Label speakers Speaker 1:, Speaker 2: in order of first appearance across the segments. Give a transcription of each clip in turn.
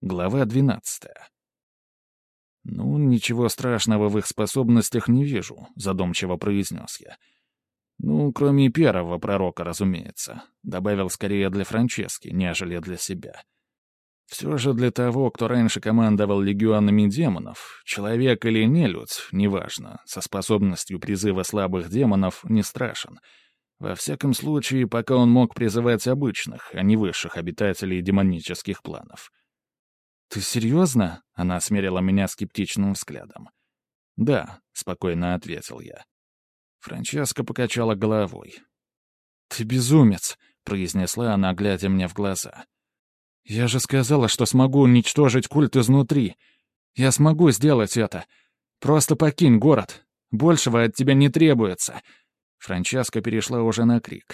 Speaker 1: Глава 12. «Ну, ничего страшного в их способностях не вижу», — задумчиво произнес я. «Ну, кроме первого пророка, разумеется», — добавил скорее для Франчески, нежели для себя. «Все же для того, кто раньше командовал легионами демонов, человек или нелюдь, неважно, со способностью призыва слабых демонов не страшен. Во всяком случае, пока он мог призывать обычных, а не высших обитателей демонических планов». «Ты серьезно?» — она смерила меня скептичным взглядом. «Да», — спокойно ответил я. Франческа покачала головой. «Ты безумец», — произнесла она, глядя мне в глаза. «Я же сказала, что смогу уничтожить культ изнутри. Я смогу сделать это. Просто покинь город. Большего от тебя не требуется». Франческа перешла уже на крик.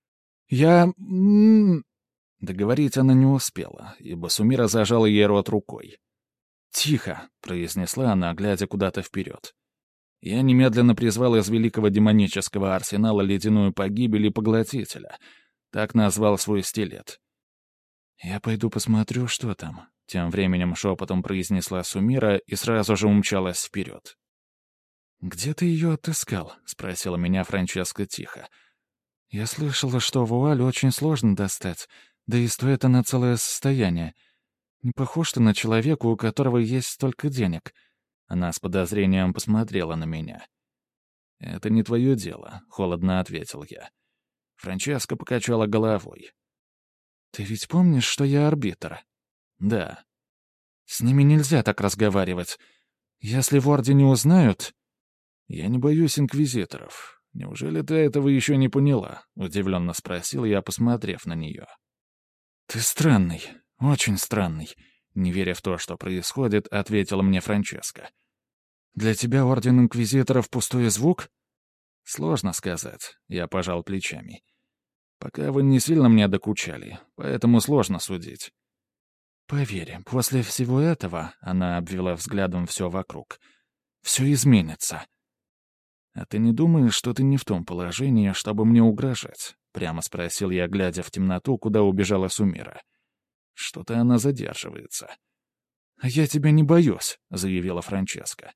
Speaker 1: Договорить она не успела, ибо Сумира зажала ей рот рукой. «Тихо», — произнесла она, глядя куда-то вперед. Я немедленно призвал из великого демонического арсенала ледяную погибель и поглотителя. Так назвал свой стилет. «Я пойду посмотрю, что там», — тем временем шепотом произнесла Сумира и сразу же умчалась вперед. «Где ты ее отыскал?» — спросила меня Франческа тихо. «Я слышала, что вуаль очень сложно достать, да и стоит она целое состояние. Не похож ты на человека, у которого есть столько денег». Она с подозрением посмотрела на меня. «Это не твое дело», — холодно ответил я. Франческа покачала головой. «Ты ведь помнишь, что я арбитр?» «Да». «С ними нельзя так разговаривать. Если в Ордене узнают...» «Я не боюсь инквизиторов. Неужели ты этого еще не поняла?» — удивленно спросил я, посмотрев на нее. «Ты странный, очень странный», — не веря в то, что происходит, ответила мне Франческа. «Для тебя Орден Инквизиторов — пустой звук?» «Сложно сказать», — я пожал плечами. «Пока вы не сильно мне докучали, поэтому сложно судить». «Поверь, после всего этого», — она обвела взглядом все вокруг, — «все изменится». «А ты не думаешь, что ты не в том положении, чтобы мне угрожать?» — прямо спросил я, глядя в темноту, куда убежала Сумира. «Что-то она задерживается». «А я тебя не боюсь», — заявила Франческа.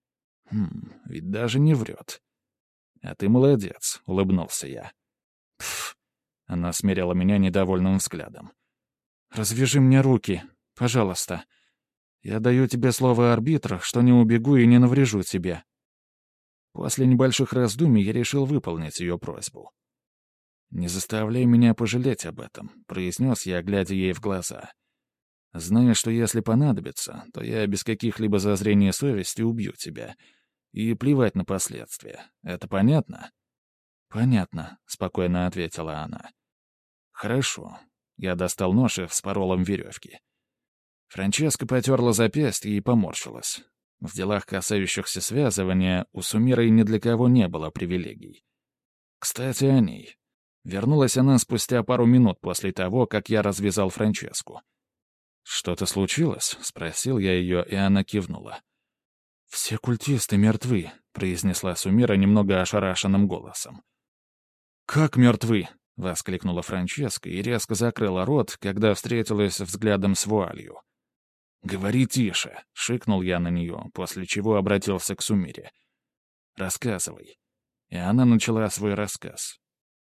Speaker 1: Ведь даже не врет. «А ты молодец», — улыбнулся я. «Пф», — она смерила меня недовольным взглядом. «Развяжи мне руки, пожалуйста. Я даю тебе слово арбитра, что не убегу и не наврежу тебе». После небольших раздумий я решил выполнить ее просьбу. «Не заставляй меня пожалеть об этом», — произнес я, глядя ей в глаза. «Зная, что если понадобится, то я без каких-либо зазрений совести убью тебя. И плевать на последствия. Это понятно?» «Понятно», — спокойно ответила она. «Хорошо». Я достал нож и вспорол им веревки. Франческа потерла запястье и поморщилась. В делах, касающихся связывания, у Сумиры ни для кого не было привилегий. Кстати, о ней. Вернулась она спустя пару минут после того, как я развязал Франческу. «Что-то случилось?» — спросил я ее, и она кивнула. «Все культисты мертвы», — произнесла Сумира немного ошарашенным голосом. «Как мертвы?» — воскликнула Франческа и резко закрыла рот, когда встретилась взглядом с вуалью. «Говори тише», — шикнул я на нее, после чего обратился к Сумире. «Рассказывай». И она начала свой рассказ.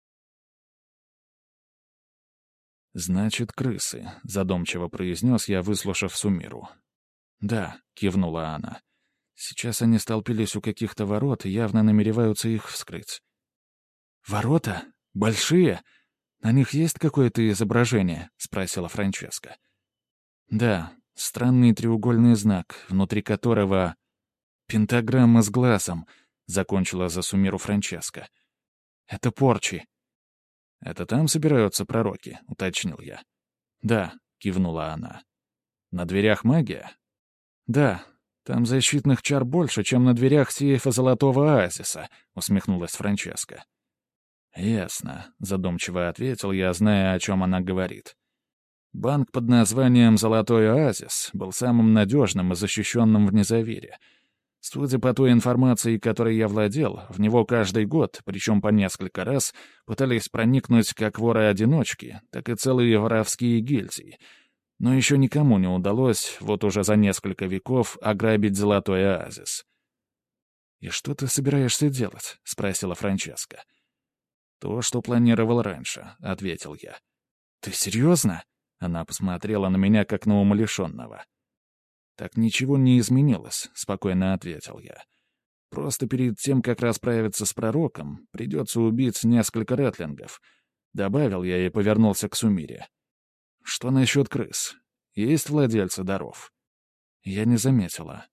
Speaker 1: «Значит, крысы», — задумчиво произнес я, выслушав Сумиру. «Да», — кивнула она. «Сейчас они столпились у каких-то ворот и явно намереваются их вскрыть». «Ворота? Большие? На них есть какое-то изображение?» — спросила Франческа. «Да, странный треугольный знак, внутри которого... пентаграмма с глазом», — закончила за Сумиру Франческа. «Это порчи». «Это там собираются пророки?» — уточнил я. «Да», — кивнула она. «На дверях магия?» «Да, там защитных чар больше, чем на дверях сейфа Золотого Оазиса», — усмехнулась Франческа. «Ясно», — задумчиво ответил я, зная, о чем она говорит. Банк под названием «Золотой Оазис» был самым надежным и защищенным в Незавире. Судя по той информации, которой я владел, в него каждый год, причем по несколько раз, пытались проникнуть как воры-одиночки, так и целые воровские гильдии. Но еще никому не удалось, вот уже за несколько веков, ограбить золотой оазис. «И что ты собираешься делать?» — спросила Франческа. «То, что планировал раньше», — ответил я. «Ты серьезно?» — она посмотрела на меня, как на умалишенного. «Так ничего не изменилось», — спокойно ответил я. «Просто перед тем, как расправиться с пророком, придется убить несколько ретлингов», — добавил я и повернулся к Сумире. «Что насчет крыс? Есть владельцы даров?» Я не заметила.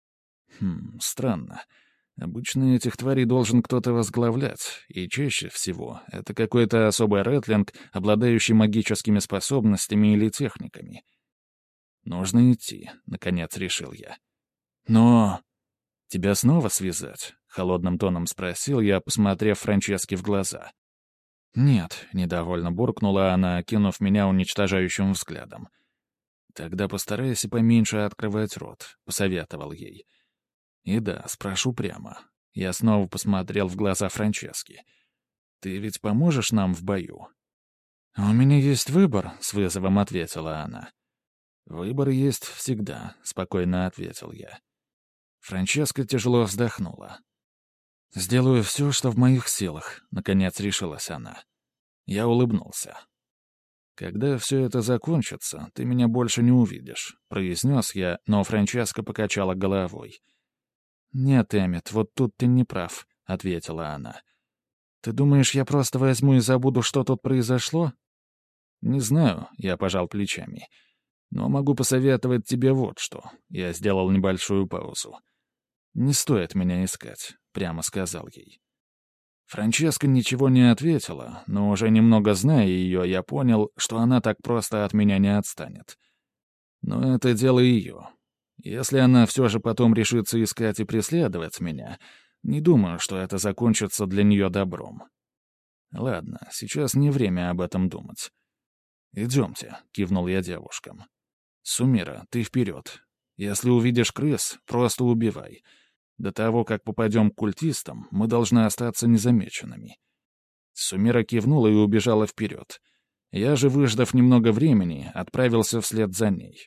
Speaker 1: Странно. Обычно этих тварей должен кто-то возглавлять, и чаще всего это какой-то особый ретлинг, обладающий магическими способностями или техниками. «Нужно идти», — наконец решил я. «Но...» «Тебя снова связать?» — холодным тоном спросил я, посмотрев Франческе в глаза. «Нет», — недовольно буркнула она, окинув меня уничтожающим взглядом. «Тогда постарайся поменьше открывать рот», — посоветовал ей. «И да, спрошу прямо». Я снова посмотрел в глаза Франчески. «Ты ведь поможешь нам в бою?» «У меня есть выбор», — с вызовом ответила она. «Выбор есть всегда», — спокойно ответил я. Франческа тяжело вздохнула. «Сделаю все, что в моих силах», — наконец решилась она. Я улыбнулся. «Когда все это закончится, ты меня больше не увидишь», — произнес я, но Франческа покачала головой. «Нет, Эммет, вот тут ты не прав», — ответила она. «Ты думаешь, я просто возьму и забуду, что тут произошло?» «Не знаю», — я пожал плечами. «Но могу посоветовать тебе вот что». Я сделал небольшую паузу. «Не стоит меня искать», — прямо сказал ей. Франческа ничего не ответила, но уже немного зная ее, я понял, что она так просто от меня не отстанет. Но это дело ее. Если она все же потом решится искать и преследовать меня, не думаю, что это закончится для нее добром. Ладно, сейчас не время об этом думать. «Идемте», — кивнул я девушкам. «Сумира, ты вперед. Если увидишь крыс, просто убивай. До того, как попадем к культистам, мы должны остаться незамеченными». Сумира кивнула и убежала вперед. Я же, выждав немного времени, отправился вслед за ней.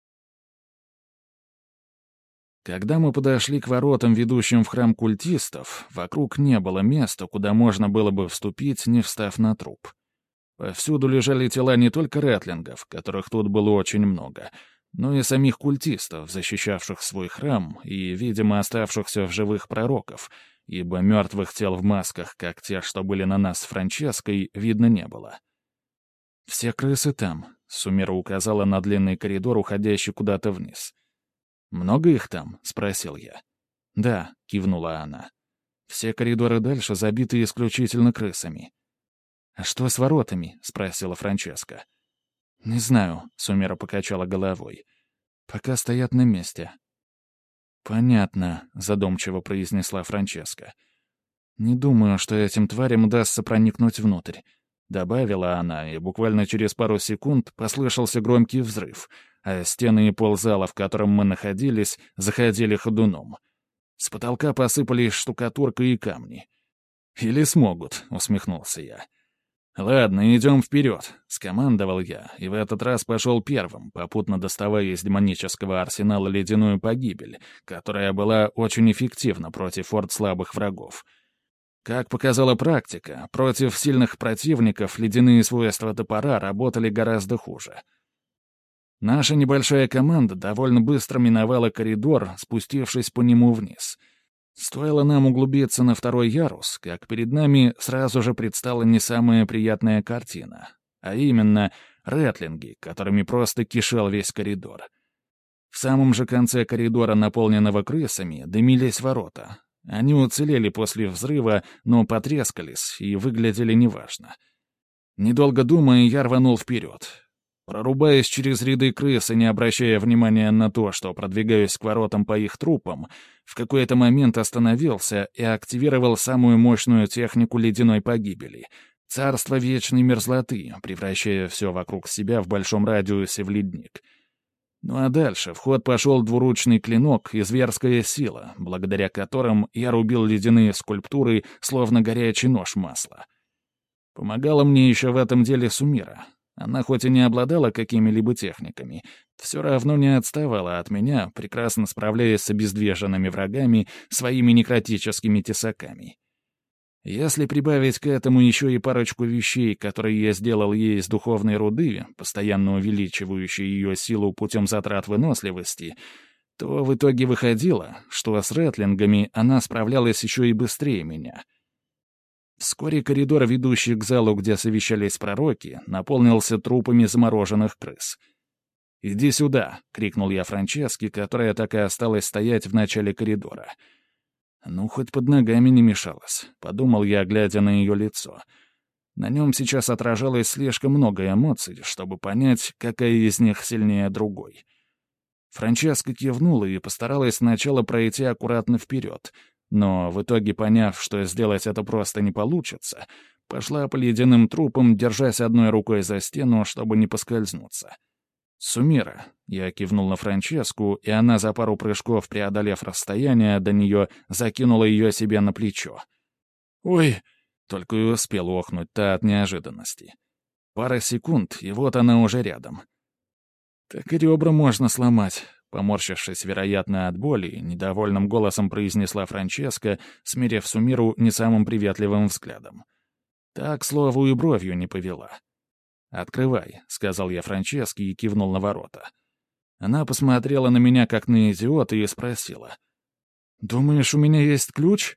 Speaker 1: Когда мы подошли к воротам, ведущим в храм культистов, вокруг не было места, куда можно было бы вступить, не встав на труп. Повсюду лежали тела не только ретлингов, которых тут было очень много, но и самих культистов, защищавших свой храм и, видимо, оставшихся в живых пророков, ибо мертвых тел в масках, как те, что были на нас с Франческой, видно не было. «Все крысы там», — Сумира указала на длинный коридор, уходящий куда-то вниз. «Много их там?» — спросил я. «Да», — кивнула она. «Все коридоры дальше забиты исключительно крысами». «А что с воротами?» — спросила Франческа. «Не знаю», — Сумира покачала головой. «Пока стоят на месте». «Понятно», — задумчиво произнесла Франческа. «Не думаю, что этим тварям удастся проникнуть внутрь», — добавила она, и буквально через пару секунд послышался громкий взрыв, а стены и пол зала, в котором мы находились, заходили ходуном. С потолка посыпались штукатурка и камни. «Или смогут», — усмехнулся я. «Ладно, идем вперед», — скомандовал я, и в этот раз пошел первым, попутно доставая из демонического арсенала ледяную погибель, которая была очень эффективна против орд слабых врагов. Как показала практика, против сильных противников ледяные свойства топора работали гораздо хуже. Наша небольшая команда довольно быстро миновала коридор, спустившись по нему вниз. Стоило нам углубиться на второй ярус, как перед нами сразу же предстала не самая приятная картина, а именно ретлинги, которыми просто кишел весь коридор. В самом же конце коридора, наполненного крысами, дымились ворота. Они уцелели после взрыва, но потрескались и выглядели неважно. Недолго думая, я рванул вперед. Прорубаясь через ряды крыс и не обращая внимания на то, что продвигаюсь к воротам по их трупам, в какой-то момент остановился и активировал самую мощную технику ледяной погибели — царство вечной мерзлоты, превращая все вокруг себя в большом радиусе в ледник. Ну а дальше в ход пошел двуручный клинок и зверская сила, благодаря которым я рубил ледяные скульптуры, словно горячий нож масла. Помогала мне еще в этом деле Сумира. Она хоть и не обладала какими-либо техниками, все равно не отставала от меня, прекрасно справляясь с обездвиженными врагами своими некротическими тесаками. Если прибавить к этому еще и парочку вещей, которые я сделал ей из духовной руды, постоянно увеличивающей ее силу путем затрат выносливости, то в итоге выходило, что с рэтлингами она справлялась еще и быстрее меня. Вскоре коридор, ведущий к залу, где совещались пророки, наполнился трупами замороженных крыс. «Иди сюда!» — крикнул я Франческе, которая так и осталась стоять в начале коридора. «Ну, хоть под ногами не мешалось», — подумал я, глядя на ее лицо. На нем сейчас отражалось слишком много эмоций, чтобы понять, какая из них сильнее другой. Франческа кивнула и постаралась сначала пройти аккуратно вперед, но в итоге, поняв, что сделать это просто не получится, пошла по ледяным трупам, держась одной рукой за стену, чтобы не поскользнуться. «Сумира», — я кивнул на Франческу, и она за пару прыжков, преодолев расстояние до нее, закинула ее себе на плечо. «Ой!» — только и успел охнуть та от неожиданности. Пара секунд, и вот она уже рядом. «Так и ребра можно сломать», — поморщившись, вероятно, от боли, недовольным голосом произнесла Франческа, смирив Сумиру не самым приветливым взглядом. Так, к слову, и бровью не повела. «Открывай», — сказал я Франческе и кивнул на ворота. Она посмотрела на меня как на идиота и спросила. «Думаешь, у меня есть ключ?»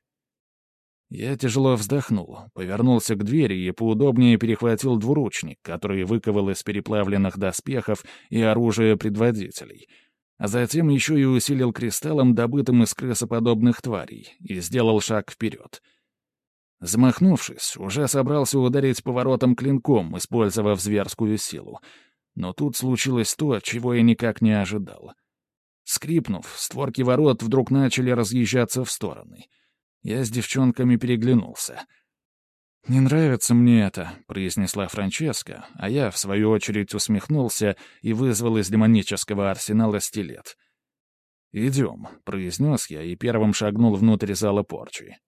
Speaker 1: Я тяжело вздохнул, повернулся к двери и поудобнее перехватил двуручник, который выковал из переплавленных доспехов и оружия предводителей, а затем еще и усилил кристаллом, добытым из крысоподобных тварей, и сделал шаг вперед. Замахнувшись, уже собрался ударить поворотом клинком, использовав зверскую силу. Но тут случилось то, чего я никак не ожидал. Скрипнув, створки ворот вдруг начали разъезжаться в стороны. Я с девчонками переглянулся. «Не нравится мне это», — произнесла Франческа, а я, в свою очередь, усмехнулся и вызвал из демонического арсенала стилет. «Идем», — произнес я и первым шагнул внутрь зала порчи.